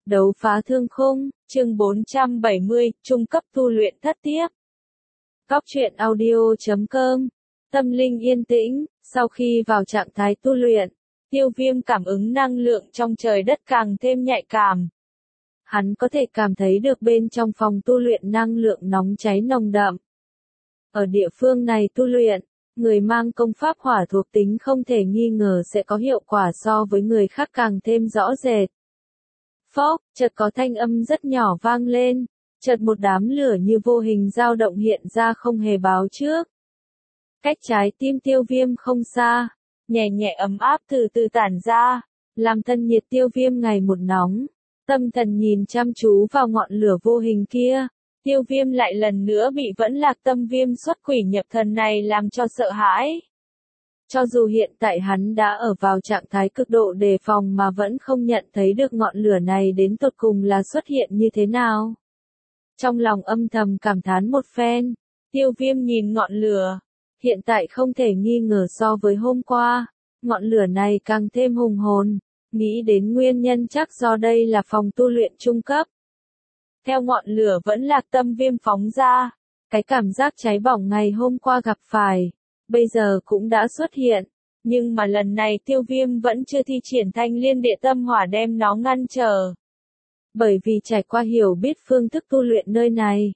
Đấu phá thương khung, chương 470, trung cấp tu luyện thất tiếp. Cóc truyện audio.com. Tâm linh yên tĩnh, sau khi vào trạng thái tu luyện, Tiêu Viêm cảm ứng năng lượng trong trời đất càng thêm nhạy cảm. Hắn có thể cảm thấy được bên trong phòng tu luyện năng lượng nóng cháy nồng đậm. Ở địa phương này tu luyện, người mang công pháp hỏa thuộc tính không thể nghi ngờ sẽ có hiệu quả so với người khác càng thêm rõ rệt. Phốc, chợt có thanh âm rất nhỏ vang lên, chợt một đám lửa như vô hình dao động hiện ra không hề báo trước. Cách trái tim Tiêu Viêm không xa, nhẹ nhẹ ấm áp từ từ tản ra, làm thân nhiệt Tiêu Viêm ngày một nóng. Tâm thần nhìn chăm chú vào ngọn lửa vô hình kia, Tiêu Viêm lại lần nữa bị vẫn lạc tâm viêm xuất quỷ nhập thần này làm cho sợ hãi. Cho dù hiện tại hắn đã ở vào trạng thái cực độ đề phòng mà vẫn không nhận thấy được ngọn lửa này đến tột cùng là xuất hiện như thế nào. Trong lòng âm thầm cảm thán một phen, Tiêu Viêm nhìn ngọn lửa, hiện tại không thể nghi ngờ so với hôm qua, ngọn lửa này càng thêm hùng hồn, nghĩ đến nguyên nhân chắc do đây là phòng tu luyện trung cấp. Theo ngọn lửa vẫn lạc tâm viêm phóng ra, cái cảm giác cháy bỏng ngày hôm qua gặp phải, bây giờ cũng đã xuất hiện, nhưng mà lần này Tiêu Viêm vẫn chưa thi triển Thanh Liên Địa Tâm Hỏa đem nó ngăn trở. Bởi vì trải qua hiểu biết phương thức tu luyện nơi này,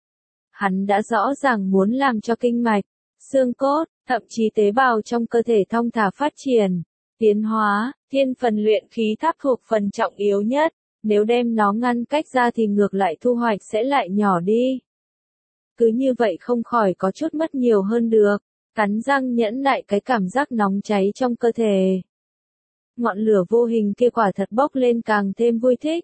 hắn đã rõ ràng muốn làm cho kinh mạch, xương cốt, thậm chí tế bào trong cơ thể thong thả phát triển, tiến hóa, thiên phần luyện khí tháp thuộc phần trọng yếu nhất, nếu đem nó ngăn cách ra thì ngược lại thu hoạch sẽ lại nhỏ đi. Cứ như vậy không khỏi có chút mất nhiều hơn được, cắn răng nhẫn nại cái cảm giác nóng cháy trong cơ thể. Ngọn lửa vô hình kia quả thật bốc lên càng thêm vui thích.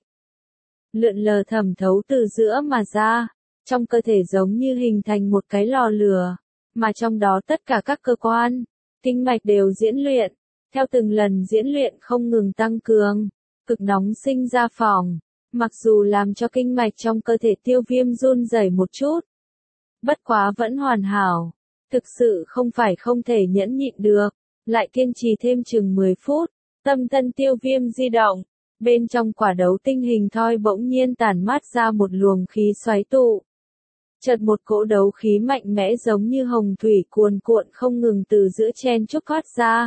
Lượn lờ thẩm thấu từ giữa mà ra, trong cơ thể giống như hình thành một cái lò lửa, mà trong đó tất cả các cơ quan, kinh mạch đều diễn luyện, theo từng lần diễn luyện không ngừng tăng cường, cực nóng sinh ra phỏng, mặc dù làm cho kinh mạch trong cơ thể Tiêu Viêm run rẩy một chút. Bất quá vẫn hoàn hảo, thực sự không phải không thể nhẫn nhịn được, lại kiên trì thêm chừng 10 phút, tâm thân Tiêu Viêm di động, bên trong quả đấu tinh hình thoi bỗng nhiên tản mát ra một luồng khí xoáy tụ. Chợt một cỗ đấu khí mạnh mẽ giống như hồng thủy cuồn cuộn không ngừng từ giữa chen chúc thoát ra.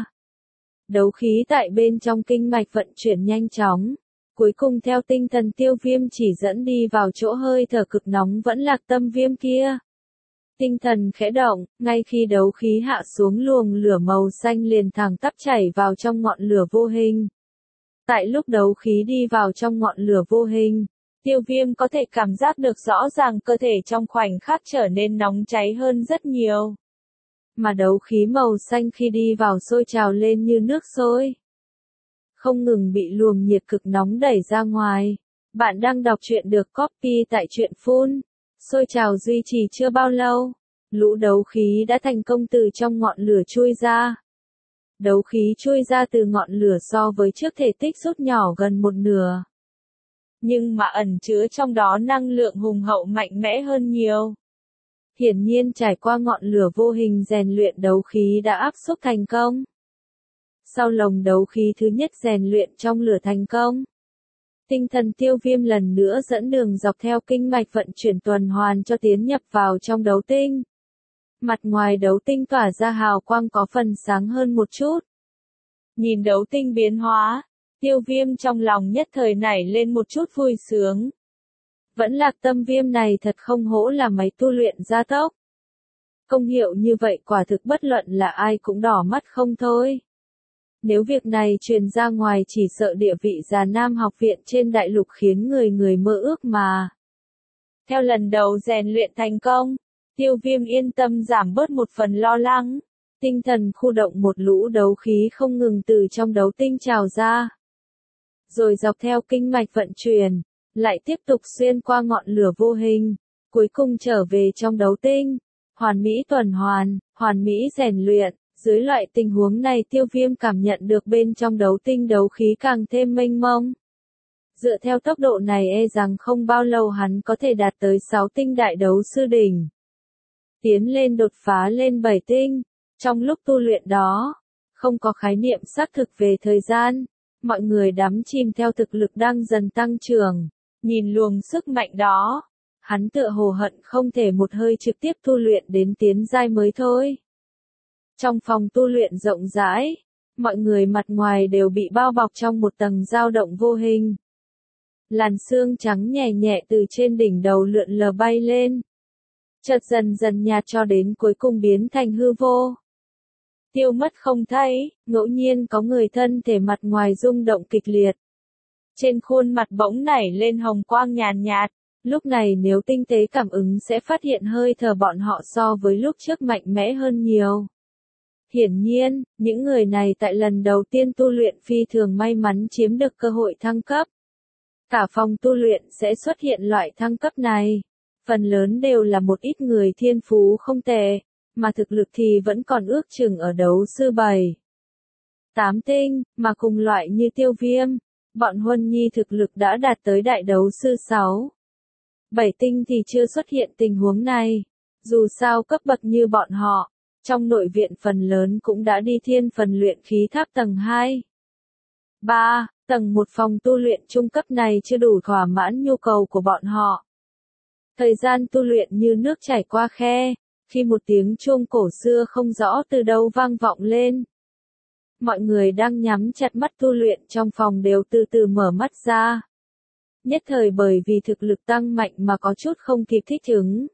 Đấu khí tại bên trong kinh mạch vận chuyển nhanh chóng, cuối cùng theo tinh thần Tiêu Viêm chỉ dẫn đi vào chỗ hơi thở cực nóng vẫn lạc tâm viêm kia. Tinh thần khẽ động, ngay khi đấu khí hạ xuống luồng lửa màu xanh liền thẳng tắp chảy vào trong ngọn lửa vô hình. Tại lúc đấu khí đi vào trong ngọn lửa vô hình, Tiêu Viêm có thể cảm giác được rõ ràng cơ thể trong khoảnh khắc trở nên nóng cháy hơn rất nhiều. Mà đấu khí màu xanh khi đi vào sôi trào lên như nước sôi, không ngừng bị luồng nhiệt cực nóng đẩy ra ngoài. Bạn đang đọc truyện được copy tại truyện Phun. Sôi trào duy trì chưa bao lâu, lũ đấu khí đã thành công từ trong ngọn lửa chui ra. Đấu khí chui ra từ ngọn lửa so với trước thể tích rút nhỏ gần một nửa. Nhưng mà ẩn chứa trong đó năng lượng hùng hậu mạnh mẽ hơn nhiều. Hiển nhiên trải qua ngọn lửa vô hình rèn luyện đấu khí đã áp xúc thành công. Sau lồng đấu khí thứ nhất rèn luyện trong lửa thành công, tinh thần Tiêu Viêm lần nữa dẫn đường dọc theo kinh mạch vận chuyển tuần hoàn cho tiến nhập vào trong đấu tinh. Mặt ngoài đấu tinh tỏa ra hào quang có phần sáng hơn một chút. Nhìn đấu tinh biến hóa, Tiêu Viêm trong lòng nhất thời nảy lên một chút vui sướng. Vẫn lạc tâm viêm này thật không hổ là máy tu luyện gia tốc. Công hiệu như vậy quả thực bất luận là ai cũng đỏ mắt không thôi. Nếu việc này truyền ra ngoài chỉ sợ địa vị Già Nam học viện trên đại lục khiến người người mơ ước mà. Theo lần đầu rèn luyện thành công, Tiêu Viêm yên tâm giảm bớt một phần lo lắng. Tinh thần khu động một lũ đấu khí không ngừng từ trong đấu tinh trào ra. Rồi dọc theo kinh mạch vận chuyển, lại tiếp tục xuyên qua ngọn lửa vô hình, cuối cùng trở về trong đấu tinh. Hoàn mỹ tuần hoàn, hoàn mỹ rèn luyện. Dưới loại tình huống này Tiêu Viêm cảm nhận được bên trong đấu tinh đấu khí càng thêm mênh mông. Dựa theo tốc độ này e rằng không bao lâu hắn có thể đạt tới 6 tinh đại đấu sư đỉnh. Tiến lên đột phá lên 7 tinh. Trong lúc tu luyện đó, không có khái niệm xác thực về thời gian, Mọi người đắm chìm theo thực lực đang dần tăng trưởng, nhìn luồng sức mạnh đó. Hắn tựa hồ hận không thể một hơi trực tiếp tu luyện đến tiến giai mới thôi. Trong phòng tu luyện rộng rãi, mọi người mặt ngoài đều bị bao bọc trong một tầng dao động vô hình. Làn sương trắng nhẹ nhẹ từ trên đỉnh đầu lượn lờ bay lên. Chợt dần dần nhạt cho đến cuối cùng biến thành hư vô. Tiêu mất không thấy, ngẫu nhiên có người thân thể mặt ngoài rung động kịch liệt. Trên khuôn mặt bỗng nảy lên hồng quang nhàn nhạt, lúc này nếu tinh tế cảm ứng sẽ phát hiện hơi thở bọn họ so với lúc trước mạnh mẽ hơn nhiều. Hiển nhiên, những người này tại lần đầu tiên tu luyện phi thường may mắn chiếm được cơ hội thăng cấp. Cả phòng tu luyện sẽ xuất hiện loại thăng cấp này. Phần lớn đều là một ít người thiên phú không tệ, mà thực lực thì vẫn còn ước chừng ở đấu sư 7. 8 tinh, mà cùng loại như Tiêu Viêm, bọn Huân Nhi thực lực đã đạt tới đại đấu sư 6. 7 tinh thì chưa xuất hiện tình huống này. Dù sao cấp bậc như bọn họ, trong nội viện phần lớn cũng đã đi thiên phần luyện khí tháp tầng 2. 3. Tầng 1 phòng tu luyện trung cấp này chưa đủ thỏa mãn nhu cầu của bọn họ. Thời gian tu luyện như nước chảy qua khe, khi một tiếng chuông cổ xưa không rõ từ đâu vang vọng lên. Mọi người đang nhắm chặt mắt tu luyện trong phòng đều từ từ mở mắt ra. Nhất thời bởi vì thực lực tăng mạnh mà có chút không kịp thích ứng.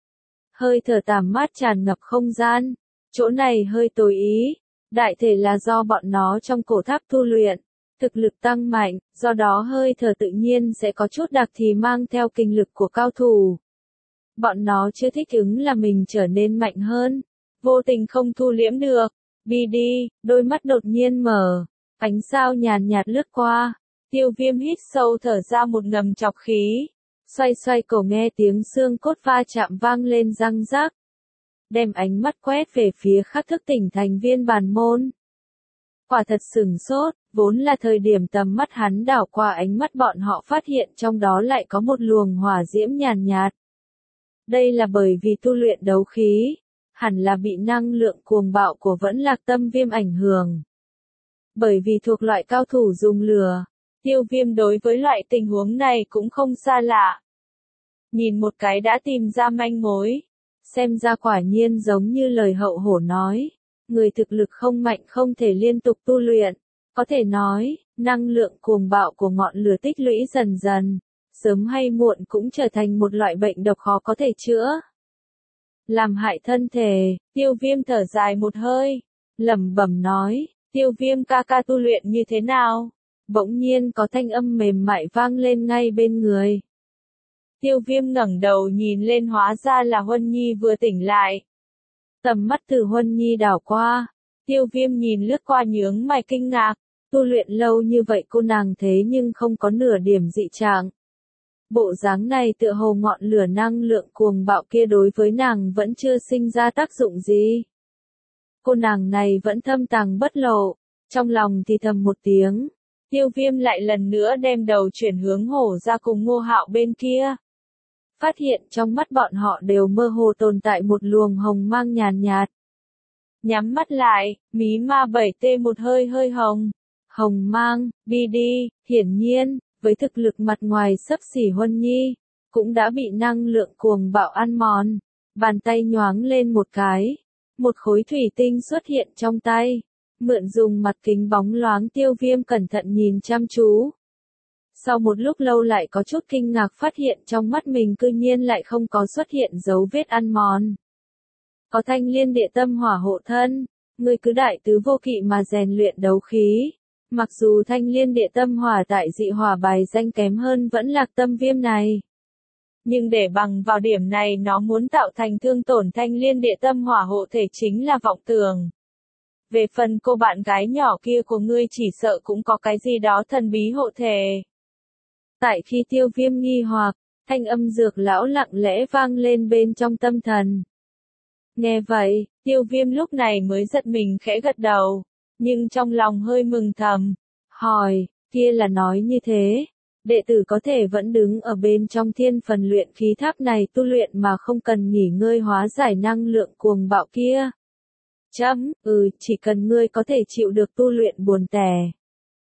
Hơi thở tàm mát tràn ngập không gian, chỗ này hơi tối ý, đại thể là do bọn nó trong cổ tháp tu luyện. Thực lực tăng mạnh, do đó hơi thở tự nhiên sẽ có chút đặc thì mang theo kinh lực của cao thủ. Bọn nó chưa thích ứng là mình trở nên mạnh hơn, vô tình không thu liễm được. BD, đôi mắt đột nhiên mở, ánh sao nhàn nhạt lướt qua. Tiêu Viêm hít sâu thở ra một ngầm trọc khí, xoay xoay cổ nghe tiếng xương cốt va chạm vang lên răng rác. Đem ánh mắt quét về phía khắc thức tỉnh thành viên bản môn. Quả thật sửng sốt, vốn là thời điểm tầm mắt hắn đảo qua ánh mắt bọn họ phát hiện trong đó lại có một luồng hỏa diễm nhàn nhạt. Đây là bởi vì tu luyện đấu khí, hẳn là bị năng lượng cuồng bạo của Vẫn Lạc Tâm Viêm ảnh hưởng. Bởi vì thuộc loại cao thủ dùng lửa, Tiêu Viêm đối với loại tình huống này cũng không xa lạ. Nhìn một cái đã tìm ra manh mối, xem ra quả nhiên giống như lời hậu hổ nói. Người thực lực không mạnh không thể liên tục tu luyện, có thể nói, năng lượng cuồng bạo của ngọn lửa tích lũy dần dần, sớm hay muộn cũng trở thành một loại bệnh độc khó có thể chữa. Làm hại thân thể, Tiêu Viêm thở dài một hơi, lẩm bẩm nói, Tiêu Viêm ca ca tu luyện như thế nào? Bỗng nhiên có thanh âm mềm mại vang lên ngay bên người. Tiêu Viêm ngẩng đầu nhìn lên hóa ra là Huân Nhi vừa tỉnh lại. Tầm mắt từ Huân Nhi đảo qua, Tiêu Viêm nhìn lướt qua nhướng mày kinh ngạc, tu luyện lâu như vậy cô nàng thế nhưng không có nửa điểm dị trạng. Bộ dáng này tựa hồ ngọn lửa năng lượng cuồng bạo kia đối với nàng vẫn chưa sinh ra tác dụng gì. Cô nàng này vẫn thâm tàng bất lộ, trong lòng thì thầm một tiếng. Tiêu Viêm lại lần nữa đem đầu chuyển hướng Hổ ra cùng Ngô Hạo bên kia. Phát hiện trong mắt bọn họ đều mơ hồ tồn tại một luồng hồng mang nhàn nhạt. Nhắm mắt lại, mí ma 7T một hơi hơi hồng. Hồng mang, BD, hiển nhiên, với thực lực mặt ngoài xấp xỉ Huân Nhi, cũng đã bị năng lượng cuồng bạo ăn mòn. Bàn tay nhoáng lên một cái, một khối thủy tinh xuất hiện trong tay. Mượn dùng mặt kính bóng loáng Tiêu Viêm cẩn thận nhìn chăm chú. Sau một lúc lâu lại có chút kinh ngạc phát hiện trong mắt mình cư nhiên lại không có xuất hiện dấu vết ăn mòn. Có Thanh Liên Địa Tâm Hỏa hộ thân, người cứ đại tứ vô kỵ mà rèn luyện đấu khí. Mặc dù Thanh Liên Địa Tâm Hỏa tại dị hỏa bài danh kém hơn Vẫn Lạc Tâm Viêm này. Nhưng để bằng vào điểm này nó muốn tạo thành thương tổn Thanh Liên Địa Tâm Hỏa hộ thể chính là vọng tưởng. Về phần cô bạn gái nhỏ kia của ngươi chỉ sợ cũng có cái gì đó thần bí hộ thể. Tại khi Tiêu Viêm nghi hoặc, thanh âm Dược lão lặng lẽ vang lên bên trong tâm thần. Nghe vậy, Tiêu Viêm lúc này mới giật mình khẽ gật đầu, nhưng trong lòng hơi mừng thầm, hỏi, kia là nói như thế, đệ tử có thể vẫn đứng ở bên trong thiên phần luyện khí tháp này tu luyện mà không cần nghỉ ngơi hóa giải năng lượng cuồng bạo kia. Chỉ cần ngươi có thể chịu được tu luyện buồn tẻ.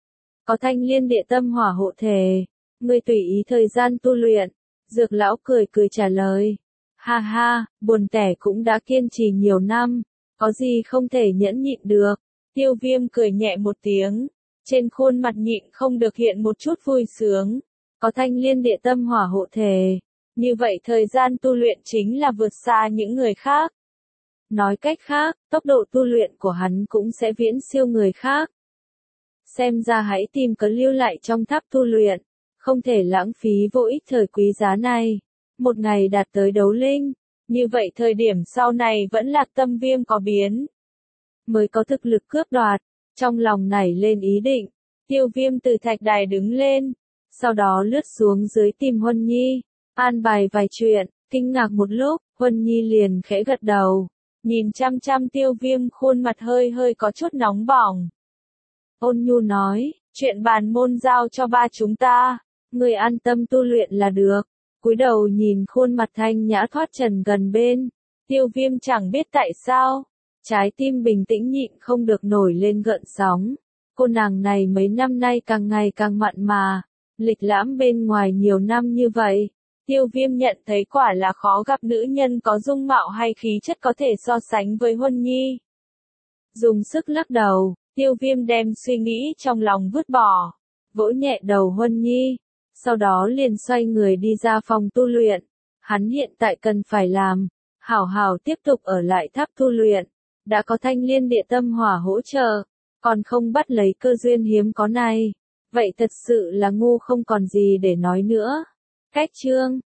có thanh liên địa tâm hỏa hộ thể. Ngươi tùy ý thời gian tu luyện. Dược lão cười cười trả lời. Ha ha, buồn tẻ cũng đã kiên trì nhiều năm, có gì không thể nhẫn nhịn được. Tiêu Viêm cười nhẹ một tiếng, trên khuôn mặt nhịn không được hiện một chút vui sướng. Có thanh liên địa tâm hỏa hộ thể, như vậy thời gian tu luyện chính là vượt xa những người khác. Nói cách khác, tốc độ tu luyện của hắn cũng sẽ viễn siêu người khác. Xem ra hãy tìm cớ lưu lại trong tháp tu luyện, không thể lãng phí vô ích thời quý giá này. Một ngày đạt tới đấu linh, như vậy thời điểm sau này vẫn là tâm Viêm có biến, mới có thực lực cướp đoạt. Trong lòng nảy lên ý định, Tiêu Viêm từ thạch đài đứng lên, sau đó lướt xuống dưới tìm Huân Nhi, an bài vài chuyện. Kinh ngạc một lúc, Huân Nhi liền khẽ gật đầu, nhìn chăm chăm Tiêu Viêm, khuôn mặt hơi hơi có chút nóng bỏng. Ôn nhu nói, chuyện bàn môn giao cho ba chúng ta, người an tâm tu luyện là được. Cúi đầu nhìn khuôn mặt thanh nhã thoát trần gần bên, Tiêu Viêm chẳng biết tại sao, trái tim bình tĩnh nhịn không được nổi lên gợn sóng. Cô nàng này mấy năm nay càng ngày càng mặn mà, lịch lãm bên ngoài nhiều năm như vậy. Tiêu Viêm nhận thấy quả là khó gặp nữ nhân có dung mạo hay khí chất có thể so sánh với Huân Nhi. Dùng sức lắc đầu, Tiêu Viêm đem suy nghĩ trong lòng vứt bỏ, vỗ nhẹ đầu Huân Nhi, sau đó liền xoay người đi ra phòng tu luyện. Hắn hiện tại cần phải làm, hảo hảo tiếp tục ở lại tháp tu luyện, đã có thanh liên địa tâm hỏa hỗ trợ, còn không bắt lấy cơ duyên hiếm có này, vậy thật sự là ngu không còn gì để nói nữa. Cách chương